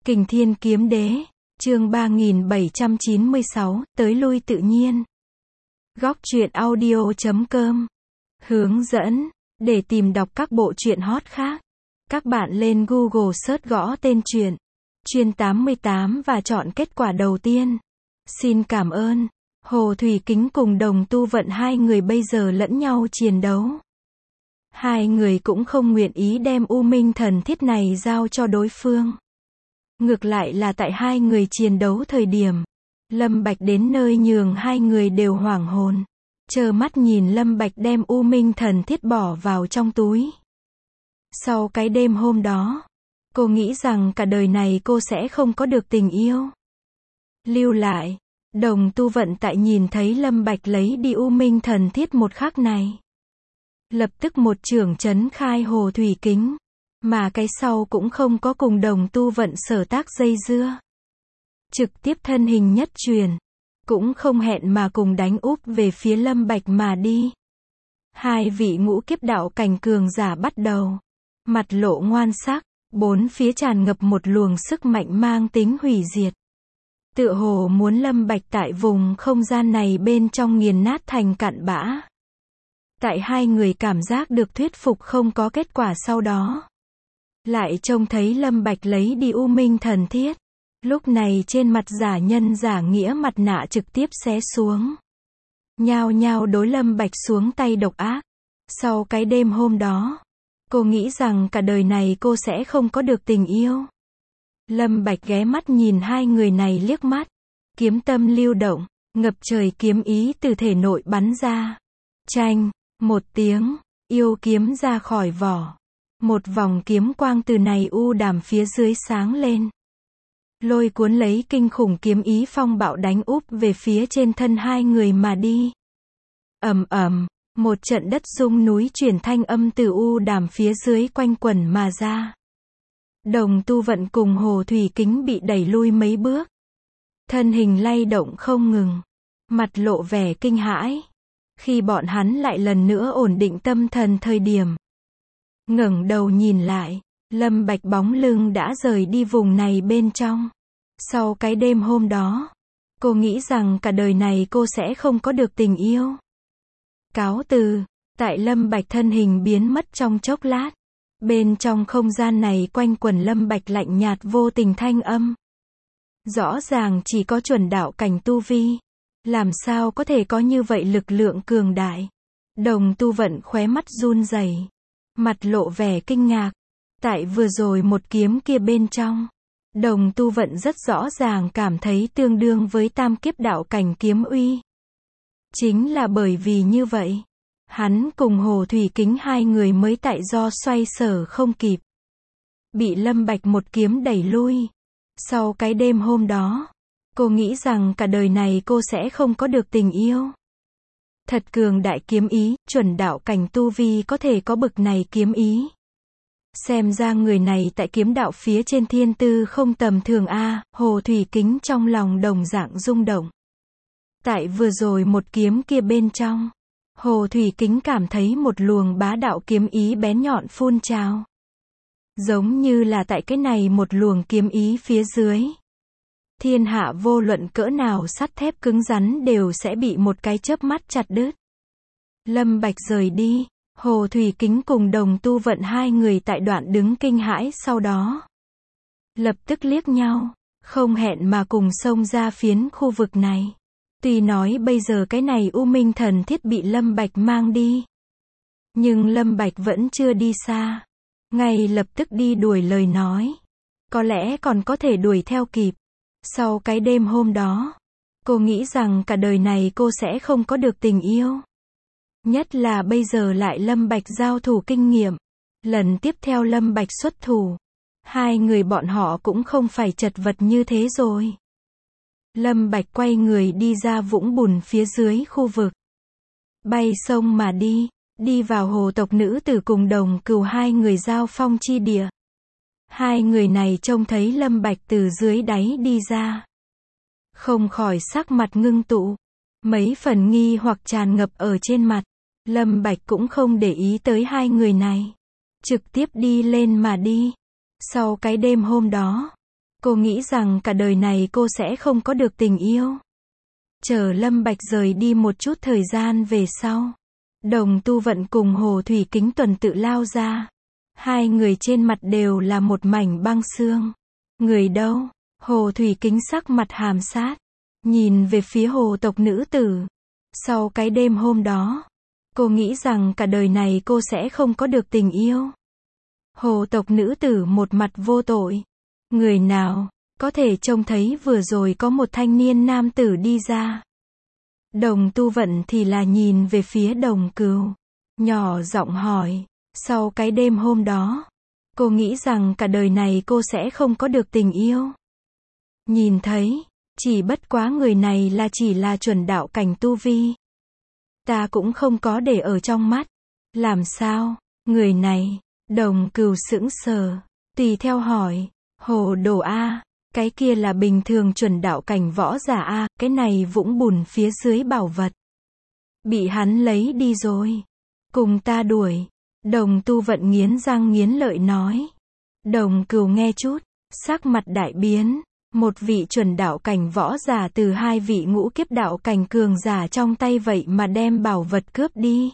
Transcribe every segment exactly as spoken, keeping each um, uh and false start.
Kình Thiên Kiếm Đế, chương ba nghìn bảy trăm chín mươi sáu, tới lui tự nhiên. Góc truyện audio chấm com. Hướng dẫn, để tìm đọc các bộ truyện hot khác. Các bạn lên Google search gõ tên truyện, Chuyên tám mươi tám và chọn kết quả đầu tiên. Xin cảm ơn. Hồ Thủy Kính cùng Đồng Tu Vận hai người bây giờ lẫn nhau chiến đấu. Hai người cũng không nguyện ý đem U Minh Thần Thiết này giao cho đối phương. Ngược lại là tại hai người chiến đấu thời điểm, Lâm Bạch đến nơi nhường hai người đều hoảng hồn. Trơ mắt nhìn Lâm Bạch đem U Minh Thần Thiết bỏ vào trong túi. Sau cái đêm hôm đó, cô nghĩ rằng cả đời này cô sẽ không có được tình yêu. Lưu lại, Đồng Tu Vận tại nhìn thấy Lâm Bạch lấy đi U Minh Thần Thiết một khắc này, lập tức một chưởng chấn khai Hồ Thủy Kính, mà cái sau cũng không có cùng Đồng Tu Vận sở tác dây dưa. Trực tiếp thân hình nhất truyền, cũng không hẹn mà cùng đánh úp về phía Lâm Bạch mà đi. Hai vị ngũ kiếp đạo cảnh cường giả bắt đầu, mặt lộ ngoan sắc, bốn phía tràn ngập một luồng sức mạnh mang tính hủy diệt. Tựa hồ muốn Lâm Bạch tại vùng không gian này bên trong nghiền nát thành cặn bã. Tại hai người cảm giác được thuyết phục không có kết quả sau đó, lại trông thấy Lâm Bạch lấy đi U Minh Thần Thiết. Lúc này trên mặt giả nhân giả nghĩa mặt nạ trực tiếp xé xuống. Nhao nhao đối Lâm Bạch xuống tay độc ác. Sau cái đêm hôm đó, cô nghĩ rằng cả đời này cô sẽ không có được tình yêu. Lâm Bạch ghé mắt nhìn hai người này liếc mắt. Kiếm tâm lưu động, ngập trời kiếm ý từ thể nội bắn ra. Chanh, một tiếng, yêu kiếm ra khỏi vỏ. Một vòng kiếm quang từ này u đàm phía dưới sáng lên. Lôi cuốn lấy kinh khủng kiếm ý phong bạo đánh úp về phía trên thân hai người mà đi. Ầm ầm, một trận đất rung núi chuyển thanh âm từ u đàm phía dưới quanh quẩn mà ra. Đồng Tu Vận cùng Hồ Thủy Kính bị đẩy lui mấy bước. Thân hình lay động không ngừng. Mặt lộ vẻ kinh hãi. Khi bọn hắn lại lần nữa ổn định tâm thần thời điểm, ngẩng đầu nhìn lại, Lâm Bạch bóng lưng đã rời đi vùng này bên trong. Sau cái đêm hôm đó, cô nghĩ rằng cả đời này cô sẽ không có được tình yêu. Cáo từ, tại Lâm Bạch thân hình biến mất trong chốc lát. Bên trong không gian này quanh quẩn Lâm Bạch lạnh nhạt vô tình thanh âm. Rõ ràng chỉ có chuẩn đạo cảnh tu vi. Làm sao có thể có như vậy lực lượng cường đại. Đồng Tu Vận khóe mắt run rẩy, mặt lộ vẻ kinh ngạc. Tại vừa rồi một kiếm kia bên trong, Đồng Tu Vận rất rõ ràng cảm thấy tương đương với tam kiếp đạo cảnh kiếm uy. Chính là bởi vì như vậy, hắn cùng Hồ Thủy Kính hai người mới tại do xoay sở không kịp, bị Lâm Bạch một kiếm đẩy lui. Sau cái đêm hôm đó, cô nghĩ rằng cả đời này cô sẽ không có được tình yêu. Thật cường đại kiếm ý, chuẩn đạo cảnh tu vi có thể có bực này kiếm ý. Xem ra người này tại kiếm đạo phía trên thiên tư không tầm thường a. Hồ Thủy Kính trong lòng đồng dạng rung động. Tại vừa rồi một kiếm kia bên trong, Hồ Thủy Kính cảm thấy một luồng bá đạo kiếm ý bén nhọn phun trào. Giống như là tại cái này một luồng kiếm ý phía dưới, thiên hạ vô luận cỡ nào sắt thép cứng rắn đều sẽ bị một cái chớp mắt chặt đứt. Lâm Bạch rời đi, Hồ Thủy Kính cùng Đồng Tu Vận hai người tại đoạn đứng kinh hãi sau đó. Lập tức liếc nhau, không hẹn mà cùng xông ra phiến khu vực này. Tuy nói bây giờ cái này U Minh Thần Thiết bị Lâm Bạch mang đi, nhưng Lâm Bạch vẫn chưa đi xa. Ngay lập tức đi đuổi lời nói. Có lẽ còn có thể đuổi theo kịp. Sau cái đêm hôm đó, cô nghĩ rằng cả đời này cô sẽ không có được tình yêu. Nhất là bây giờ lại Lâm Bạch giao thủ kinh nghiệm. Lần tiếp theo Lâm Bạch xuất thủ, hai người bọn họ cũng không phải chật vật như thế rồi. Lâm Bạch quay người đi ra vũng bùn phía dưới khu vực. Bay sông mà đi, đi vào hồ tộc nữ tử cùng Đồng Cừu hai người giao phong chi địa. Hai người này trông thấy Lâm Bạch từ dưới đáy đi ra, không khỏi sắc mặt ngưng tụ. Mấy phần nghi hoặc tràn ngập ở trên mặt. Lâm Bạch cũng không để ý tới hai người này, trực tiếp đi lên mà đi. Sau cái đêm hôm đó, Cô nghĩ rằng cả đời này cô sẽ không có được tình yêu. Chờ Lâm Bạch rời đi một chút thời gian về sau, Đồng Tu Vận cùng Hồ Thủy Kính tuần tự lao ra. Hai người trên mặt đều là một mảnh băng xương. Người đâu? Hồ Thủy Kính sắc mặt hàm sát, nhìn về phía hồ tộc nữ tử. Sau cái đêm hôm đó, cô nghĩ rằng cả đời này cô sẽ không có được tình yêu. Hồ tộc nữ tử một mặt vô tội. Người nào có thể trông thấy vừa rồi có một thanh niên nam tử đi ra? Đồng Tu Vận thì là nhìn về phía Đồng Cừu, nhỏ giọng hỏi. Sau cái đêm hôm đó, cô nghĩ rằng cả đời này cô sẽ không có được tình yêu. Nhìn thấy, chỉ bất quá người này là chỉ là chuẩn đạo cảnh tu vi. Ta cũng không có để ở trong mắt. Làm sao? Người này, Đồng Cừu sững sờ, tùy theo hỏi. Hồ Đồ A, cái kia là bình thường chuẩn đạo cảnh võ giả A, cái này vũng bùn phía dưới bảo vật. Bị hắn lấy đi rồi. Cùng ta đuổi. Đồng Tu Vận nghiến răng nghiến lợi nói. Đồng Cừu nghe chút, sắc mặt đại biến. Một vị chuẩn đạo cảnh võ giả từ hai vị ngũ kiếp đạo cảnh cường giả trong tay vậy mà đem bảo vật cướp đi.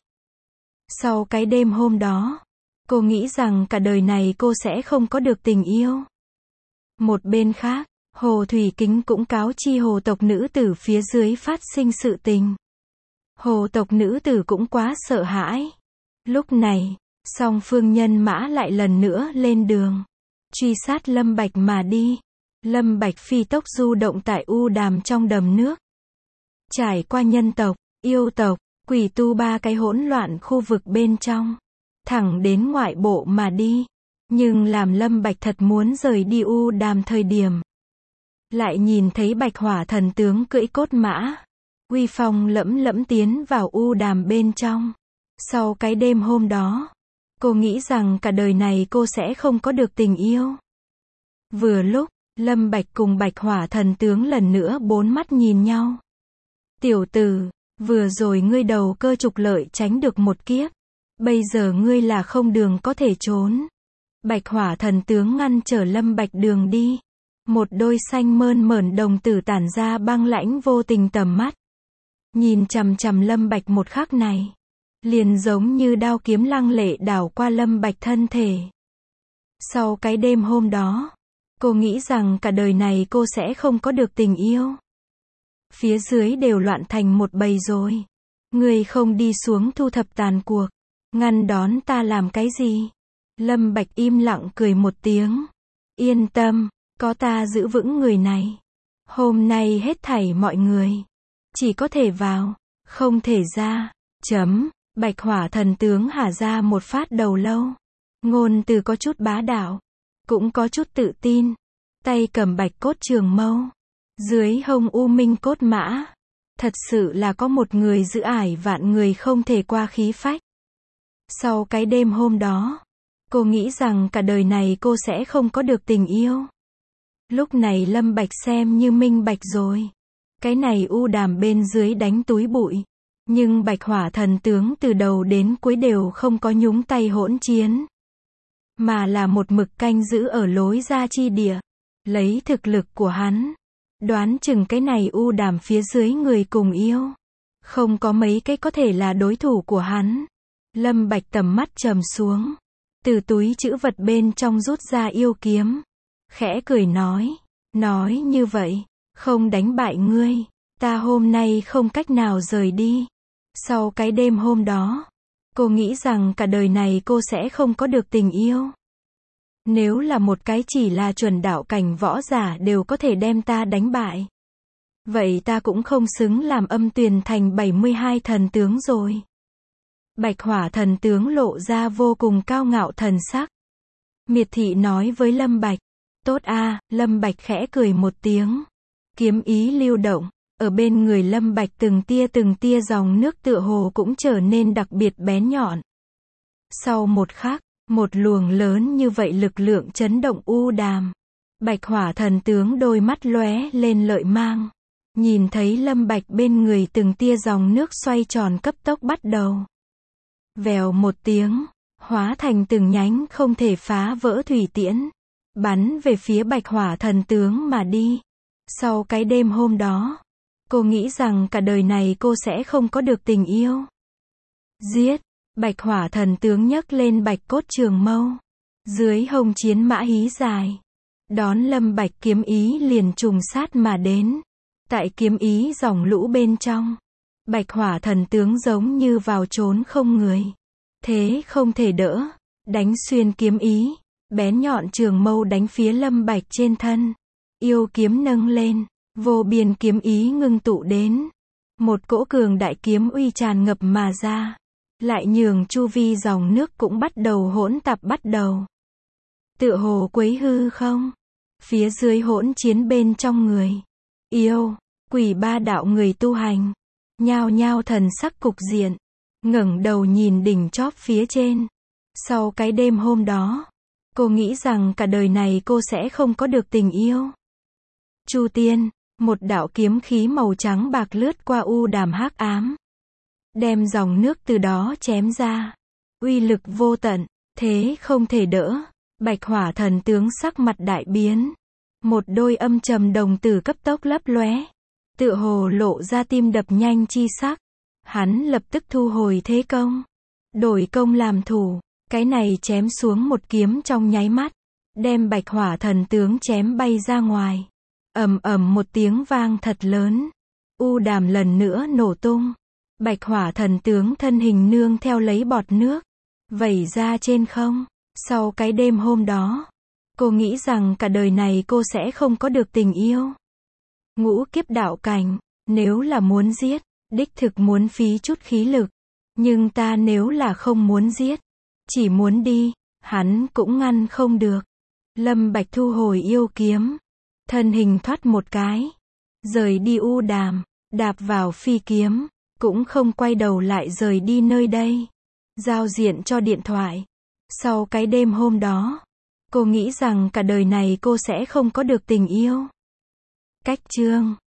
Sau cái đêm hôm đó, cô nghĩ rằng cả đời này cô sẽ không có được tình yêu. Một bên khác, Hồ Thủy Kính cũng cáo chi hồ tộc nữ tử phía dưới phát sinh sự tình. Hồ tộc nữ tử cũng quá sợ hãi. Lúc này, song phương nhân mã lại lần nữa lên đường, truy sát Lâm Bạch mà đi. Lâm Bạch phi tốc du động tại U Đàm trong đầm nước. Trải qua nhân tộc, yêu tộc, quỷ tu ba cái hỗn loạn khu vực bên trong, thẳng đến ngoại bộ mà đi. Nhưng làm Lâm Bạch thật muốn rời đi U Đàm thời điểm, lại nhìn thấy Bạch Hỏa thần tướng cưỡi cốt mã, uy phong lẫm lẫm tiến vào U Đàm bên trong. Sau cái đêm hôm đó, cô nghĩ rằng cả đời này cô sẽ không có được tình yêu. Vừa lúc, Lâm Bạch cùng Bạch Hỏa thần tướng lần nữa bốn mắt nhìn nhau. Tiểu tử, vừa rồi ngươi đầu cơ trục lợi tránh được một kiếp. Bây giờ ngươi là không đường có thể trốn. Bạch Hỏa thần tướng ngăn trở Lâm Bạch đường đi. Một đôi xanh mơn mởn đồng tử tản ra băng lãnh vô tình tầm mắt. Nhìn chằm chằm Lâm Bạch một khắc này, liền giống như đao kiếm lăng lệ đảo qua Lâm Bạch thân thể. Sau cái đêm hôm đó, cô nghĩ rằng cả đời này cô sẽ không có được tình yêu. Phía dưới đều loạn thành một bầy rồi. Ngươi không đi xuống thu thập tàn cuộc, ngăn đón ta làm cái gì? Lâm Bạch im lặng cười một tiếng. Yên tâm, có ta giữ vững người này. Hôm nay hết thảy mọi người chỉ có thể vào, không thể ra. Chấm. Bạch Hỏa thần tướng hả ra một phát đầu lâu. Ngôn từ có chút bá đạo, cũng có chút tự tin. Tay cầm bạch cốt trường mâu, dưới hông u minh cốt mã. Thật sự là có một người giữ ải vạn người không thể qua khí phách. Sau cái đêm hôm đó, cô nghĩ rằng cả đời này cô sẽ không có được tình yêu. Lúc này Lâm Bạch xem như minh bạch rồi. Cái này U Đàm bên dưới đánh túi bụi. Nhưng Bạch Hỏa thần tướng từ đầu đến cuối đều không có nhúng tay hỗn chiến, mà là một mực canh giữ ở lối ra chi địa. Lấy thực lực của hắn, đoán chừng cái này U Đàm phía dưới người cùng yêu, không có mấy cái có thể là đối thủ của hắn. Lâm Bạch tầm mắt trầm xuống, từ túi trữ vật bên trong rút ra yêu kiếm, khẽ cười nói, nói như vậy, không đánh bại ngươi, ta hôm nay không cách nào rời đi. Sau cái đêm hôm đó, cô nghĩ rằng cả đời này cô sẽ không có được tình yêu. Nếu là một cái chỉ là chuẩn đạo cảnh võ giả đều có thể đem ta đánh bại, vậy ta cũng không xứng làm Âm Tuyền Thành bảy mươi hai thần tướng rồi. Bạch Hỏa thần tướng lộ ra vô cùng cao ngạo thần sắc. Miệt thị nói với Lâm Bạch. Tốt a. Lâm Bạch khẽ cười một tiếng. Kiếm ý lưu động, ở bên người Lâm Bạch từng tia từng tia dòng nước tựa hồ cũng trở nên đặc biệt bén nhọn. Sau một khắc, một luồng lớn như vậy lực lượng chấn động U Đàm. Bạch Hỏa thần tướng đôi mắt lóe lên lợi mang. Nhìn thấy Lâm Bạch bên người từng tia dòng nước xoay tròn cấp tốc bắt đầu. Vèo một tiếng, hóa thành từng nhánh không thể phá vỡ thủy tiễn. bắn về phía Bạch Hỏa thần tướng mà đi. Sau cái đêm hôm đó, cô nghĩ rằng cả đời này cô sẽ không có được tình yêu. Giết! Bạch Hỏa thần tướng nhấc lên bạch cốt trường mâu. Dưới hông chiến mã hí dài. Đón Lâm Bạch kiếm ý liền trùng sát mà đến. Tại kiếm ý dòng lũ bên trong, Bạch Hỏa thần tướng giống như vào trốn không người. Thế không thể đỡ. Đánh xuyên kiếm ý. Bén nhọn trường mâu đánh phía Lâm Bạch trên thân. Yêu kiếm nâng lên. Vô biên kiếm ý ngưng tụ đến. Một cỗ cường đại kiếm uy tràn ngập mà ra. Lại nhường chu vi dòng nước cũng bắt đầu hỗn tạp bắt đầu. Tựa hồ quấy hư không? Phía dưới hỗn chiến bên trong người. Yêu, quỷ ba đạo người tu hành. Nhao nhao thần sắc cục diện. Ngẩng đầu nhìn đỉnh chóp phía trên. Sau cái đêm hôm đó, cô nghĩ rằng cả đời này cô sẽ không có được tình yêu. Chu tiên, một đạo kiếm khí màu trắng bạc lướt qua u đàm hắc ám. Đem dòng nước từ đó chém ra. Uy lực vô tận, thế không thể đỡ. Bạch Hỏa thần tướng sắc mặt đại biến. Một đôi âm trầm đồng tử cấp tốc lấp lóe. Tựa hồ lộ ra tim đập nhanh chi sắc. Hắn lập tức thu hồi thế công. Đổi công làm thủ. Cái này chém xuống một kiếm trong nháy mắt. Đem Bạch Hỏa thần tướng chém bay ra ngoài. Ầm ầm một tiếng vang thật lớn. U đàm lần nữa nổ tung. Bạch Hỏa thần tướng thân hình nương theo lấy bọt nước. Vẩy ra trên không. Sau cái đêm hôm đó, cô nghĩ rằng cả đời này cô sẽ không có được tình yêu. Ngũ kiếp đạo cảnh, nếu là muốn giết, đích thực muốn phí chút khí lực. Nhưng ta nếu là không muốn giết, chỉ muốn đi, hắn cũng ngăn không được. Lâm Bạch thu hồi yêu kiếm. Thân hình thoát một cái. Rời đi u đàm, đạp vào phi kiếm. Cũng không quay đầu lại rời đi nơi đây. Giao diện cho điện thoại. Sau cái đêm hôm đó, cô nghĩ rằng cả đời này cô sẽ không có được tình yêu. Cách chương